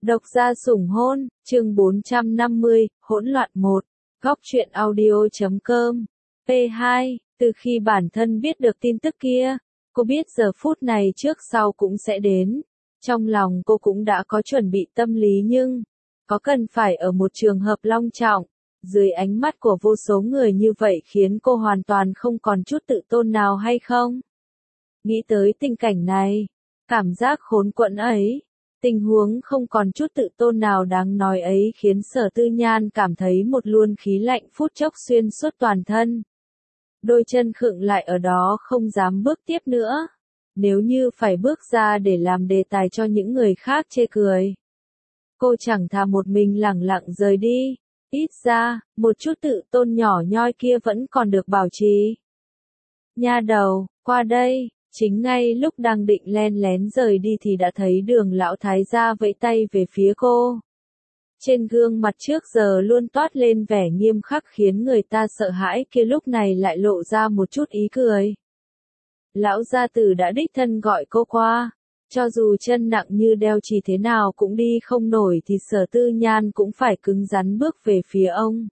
Độc gia sủng hôn, chương 450, hỗn loạn 1, góc truyện audio.com. P2, từ khi bản thân biết được tin tức kia, cô biết giờ phút này trước sau cũng sẽ đến. Trong lòng cô cũng đã có chuẩn bị tâm lý nhưng, có cần phải ở một trường hợp long trọng, dưới ánh mắt của vô số người như vậy khiến cô hoàn toàn không còn chút tự tôn nào hay không? Nghĩ tới tình cảnh này, cảm giác khốn quẫn ấy, tình huống không còn chút tự tôn nào đáng nói ấy khiến Sở Tư Nhan cảm thấy một luồng khí lạnh phút chốc xuyên suốt toàn thân. Đôi chân khựng lại ở đó không dám bước tiếp nữa. Nếu như phải bước ra để làm đề tài cho những người khác chê cười, cô chẳng thà một mình lẳng lặng rời đi. Ít ra, một chút tự tôn nhỏ nhoi kia vẫn còn được bảo trì. Nha đầu, qua đây. Chính ngay lúc đang định len lén rời đi thì đã thấy Đường lão thái gia vẫy tay về phía cô. Trên gương mặt trước giờ luôn toát lên vẻ nghiêm khắc khiến người ta sợ hãi kia lúc này lại lộ ra một chút ý cười. Lão gia tử đã đích thân gọi cô qua, cho dù chân nặng như đeo chỉ thế nào cũng đi không nổi thì Sở Tư Nhan cũng phải cứng rắn bước về phía ông.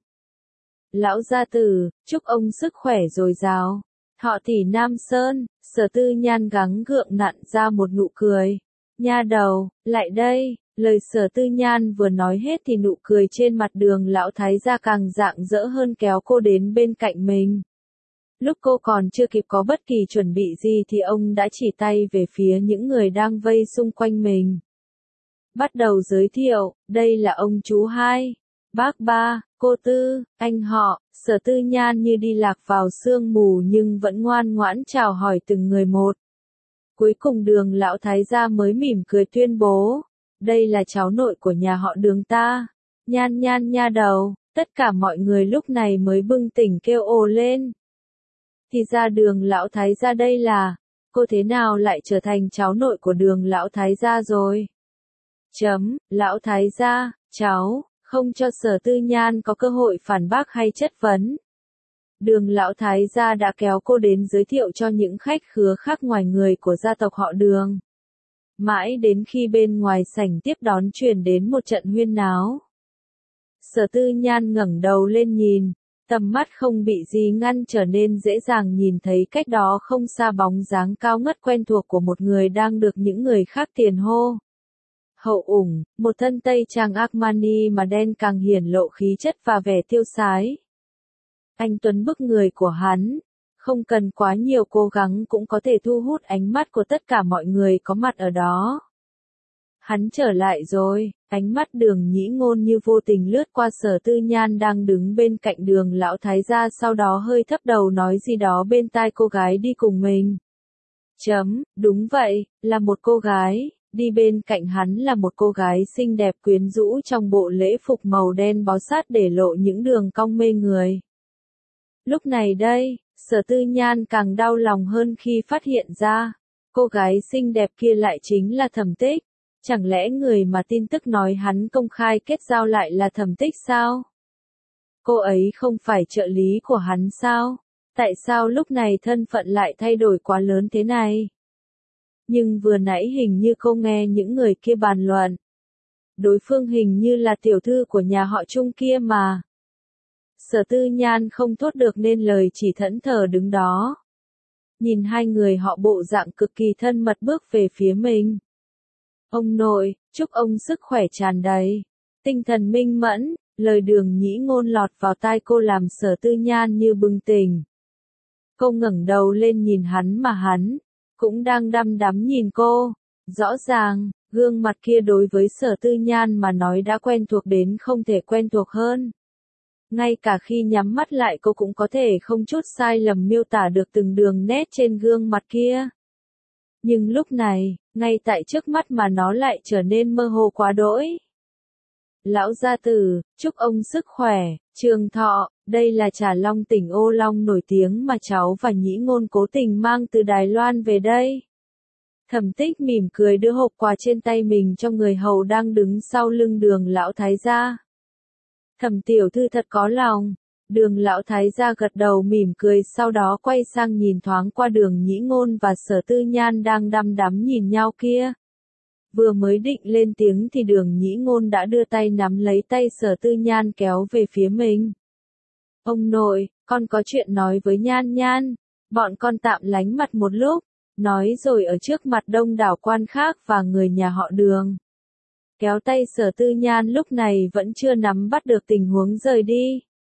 Lão gia tử, chúc ông sức khỏe dồi dào. Họ tỷ Nam Sơn, Sở Tư Nhan gắng gượng nặn ra một nụ cười. Nha đầu, lại đây, lời Sở Tư Nhan vừa nói hết thì nụ cười trên mặt Đường lão thái gia càng rạng rỡ hơn kéo cô đến bên cạnh mình. Lúc cô còn chưa kịp có bất kỳ chuẩn bị gì thì ông đã chỉ tay về phía những người đang vây xung quanh mình. Bắt đầu giới thiệu, đây là ông chú hai, bác ba, cô Tư, anh họ. Sở Tư Nhan như đi lạc vào sương mù nhưng vẫn ngoan ngoãn chào hỏi từng người một. Cuối cùng Đường lão thái gia mới mỉm cười tuyên bố, đây là cháu nội của nhà họ Đường ta. Nhan Nhan nha đầu, tất cả mọi người lúc này mới bừng tỉnh kêu ồ lên. Thì ra Đường lão thái gia đây là, cô thế nào lại trở thành cháu nội của Đường lão thái gia rồi? Lão thái gia, cháu. Không cho Sở Tư Nhan có cơ hội phản bác hay chất vấn. Đường lão thái gia đã kéo cô đến giới thiệu cho những khách khứa khác ngoài người của gia tộc họ Đường. Mãi đến khi bên ngoài sảnh tiếp đón truyền đến một trận huyên náo. Sở Tư Nhan ngẩng đầu lên nhìn, tầm mắt không bị gì ngăn trở nên dễ dàng nhìn thấy cách đó không xa bóng dáng cao ngất quen thuộc của một người đang được những người khác tiền hô. Hậu ủng, một thân tây trang Armani mà đen càng hiển lộ khí chất và vẻ tiêu sái. Anh tuấn bức người của hắn, không cần quá nhiều cố gắng cũng có thể thu hút ánh mắt của tất cả mọi người có mặt ở đó. Hắn trở lại rồi, ánh mắt Đường Nhĩ Ngôn như vô tình lướt qua Sở Tư Nhan đang đứng bên cạnh Đường lão thái gia, sau đó hơi thấp đầu nói gì đó bên tai cô gái đi cùng mình. Đúng vậy, là một cô gái. Đi bên cạnh hắn là một cô gái xinh đẹp quyến rũ trong bộ lễ phục màu đen bó sát để lộ những đường cong mê người. Lúc này đây, Sở Tư Nhan càng đau lòng hơn khi phát hiện ra, cô gái xinh đẹp kia lại chính là Thẩm Tích. Chẳng lẽ người mà tin tức nói hắn công khai kết giao lại là Thẩm Tích sao? Cô ấy không phải trợ lý của hắn sao? Tại sao lúc này thân phận lại thay đổi quá lớn thế này? Nhưng vừa nãy hình như cô nghe những người kia bàn luận. Đối phương hình như là tiểu thư của nhà họ Trung kia mà. Sở Tư Nhan không thốt được nên lời, chỉ thẫn thờ đứng đó. Nhìn hai người họ bộ dạng cực kỳ thân mật bước về phía mình. Ông nội, chúc ông sức khỏe tràn đầy, tinh thần minh mẫn, lời Đường Nhĩ Ngôn lọt vào tai cô làm Sở Tư Nhan như bừng tỉnh. Cô ngẩng đầu lên nhìn hắn mà hắn cũng đang đăm đắm nhìn cô. Rõ ràng, gương mặt kia đối với Sở Tư Nhan mà nói đã quen thuộc đến không thể quen thuộc hơn. Ngay cả khi nhắm mắt lại cô cũng có thể không chút sai lầm miêu tả được từng đường nét trên gương mặt kia. Nhưng lúc này, ngay tại trước mắt mà nó lại trở nên mơ hồ quá đỗi. Lão gia tử, chúc ông sức khỏe, trường thọ, đây là trà long tỉnh Ô Long nổi tiếng mà cháu và Nhĩ Ngôn cố tình mang từ Đài Loan về đây. Thẩm Tích mỉm cười đưa hộp quà trên tay mình cho người hầu đang đứng sau lưng Đường lão thái gia. Thẩm tiểu thư thật có lòng. Đường lão thái gia gật đầu mỉm cười, sau đó quay sang nhìn thoáng qua Đường Nhĩ Ngôn và Sở Tư Nhan đang đăm đắm nhìn nhau kia. Vừa mới định lên tiếng thì Đường Nhĩ Ngôn đã đưa tay nắm lấy tay Sở Tư Nhan kéo về phía mình. Ông nội, con có chuyện nói với Nhan Nhan. Bọn con tạm lánh mặt một lúc, nói rồi ở trước mặt đông đảo quan khác và người nhà họ Đường. Kéo tay Sở Tư Nhan lúc này vẫn chưa nắm bắt được tình huống rời đi.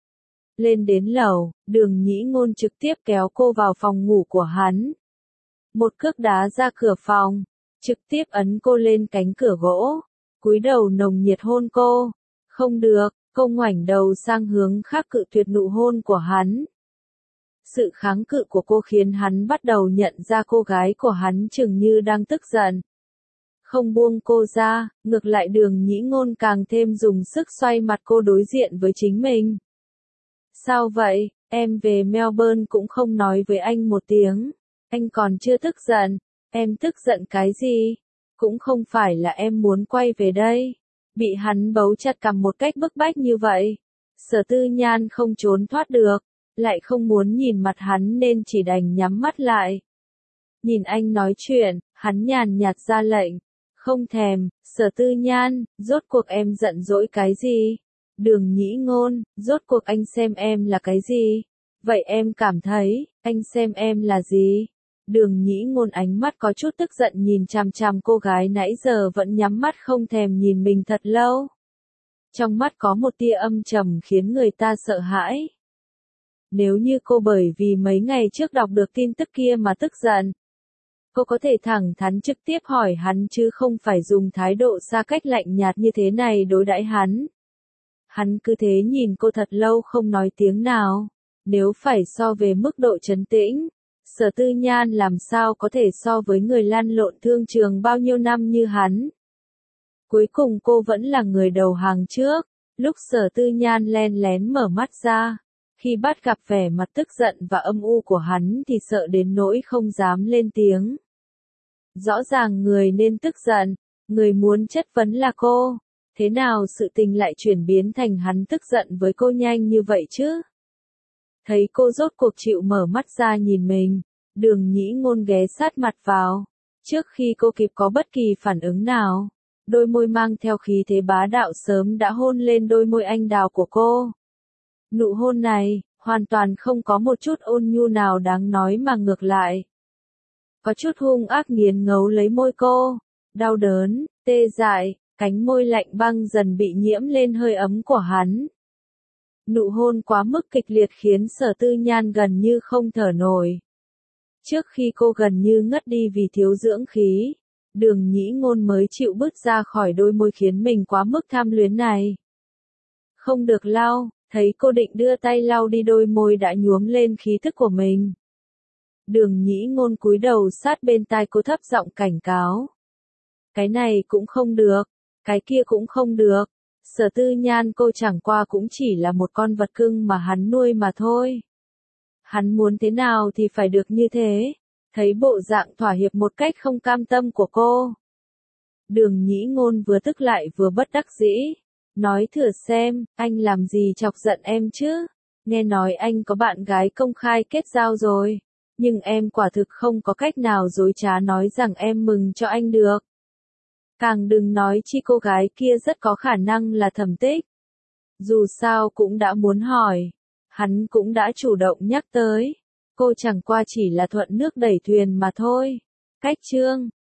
Lên đến lầu, Đường Nhĩ Ngôn trực tiếp kéo cô vào phòng ngủ của hắn. Một cước đá ra cửa phòng, trực tiếp ấn cô lên cánh cửa gỗ, cúi đầu nồng nhiệt hôn cô. Không được, cô ngoảnh đầu sang hướng khác cự tuyệt nụ hôn của hắn. Sự kháng cự của cô khiến hắn bắt đầu nhận ra cô gái của hắn chừng như đang tức giận. Không buông cô ra, ngược lại Đường Nhĩ Ngôn càng thêm dùng sức xoay mặt cô đối diện với chính mình. Sao vậy, em về Melbourne cũng không nói với anh một tiếng. Anh còn chưa tức giận, em tức giận cái gì? Cũng không phải là em muốn quay về đây. Bị hắn bấu chặt cằm một cách bức bách như vậy. Sở Tư Nhan không trốn thoát được, lại không muốn nhìn mặt hắn nên chỉ đành nhắm mắt lại. Nhìn anh nói chuyện, hắn nhàn nhạt ra lệnh. Không thèm, Sở Tư Nhan, rốt cuộc em giận dỗi cái gì? Đường Nhĩ Ngôn, rốt cuộc anh xem em là cái gì? Vậy em cảm thấy, anh xem em là gì? Đường Nhĩ Ngôn ánh mắt có chút tức giận nhìn chằm chằm cô gái nãy giờ vẫn nhắm mắt không thèm nhìn mình thật lâu. Trong mắt có một tia âm trầm khiến người ta sợ hãi. Nếu như cô bởi vì mấy ngày trước đọc được tin tức kia mà tức giận, cô có thể thẳng thắn trực tiếp hỏi hắn chứ không phải dùng thái độ xa cách lạnh nhạt như thế này đối đãi hắn. Hắn cứ thế nhìn cô thật lâu không nói tiếng nào. Nếu phải so về mức độ trấn tĩnh, Sở Tư Nhan làm sao có thể so với người lăn lộn thương trường bao nhiêu năm như hắn. Cuối cùng cô vẫn là người đầu hàng trước. Lúc Sở Tư Nhan len lén mở mắt ra, khi bắt gặp vẻ mặt tức giận và âm u của hắn thì sợ đến nỗi không dám lên tiếng. Rõ ràng người nên tức giận, người muốn chất vấn là cô. Thế nào sự tình lại chuyển biến thành hắn tức giận với cô nhanh như vậy chứ? Thấy cô rốt cuộc chịu mở mắt ra nhìn mình, Đường Nhĩ Ngôn ghé sát mặt vào. Trước khi cô kịp có bất kỳ phản ứng nào, đôi môi mang theo khí thế bá đạo sớm đã hôn lên đôi môi anh đào của cô. Nụ hôn này, hoàn toàn không có một chút ôn nhu nào đáng nói mà ngược lại. Có chút hung ác nghiến ngấu lấy môi cô, đau đớn, tê dại, cánh môi lạnh băng dần bị nhiễm lên hơi ấm của hắn. Nụ hôn quá mức kịch liệt khiến Sở Tư Nhan gần như không thở nổi. Trước khi cô gần như ngất đi vì thiếu dưỡng khí, Đường Nhĩ Ngôn mới chịu bứt ra khỏi đôi môi khiến mình quá mức tham luyến này. Không được lau, thấy cô định đưa tay lau đi đôi môi đã nhuốm lên khí thức của mình. Đường Nhĩ Ngôn cúi đầu sát bên tai cô thấp giọng cảnh cáo. Cái này cũng không được, cái kia cũng không được. Sở Tư Nhan cô chẳng qua cũng chỉ là một con vật cưng mà hắn nuôi mà thôi. Hắn muốn thế nào thì phải được như thế. Thấy bộ dạng thỏa hiệp một cách không cam tâm của cô, Đường Nhĩ Ngôn vừa tức lại vừa bất đắc dĩ. Nói thử xem, anh làm gì chọc giận em chứ? Nghe nói anh có bạn gái công khai kết giao rồi. Nhưng em quả thực không có cách nào dối trá nói rằng em mừng cho anh được. Càng đừng nói chi cô gái kia rất có khả năng là Thẩm Tích. Dù sao cũng đã muốn hỏi. Hắn cũng đã chủ động nhắc tới. Cô chẳng qua chỉ là thuận nước đẩy thuyền mà thôi. Cách chương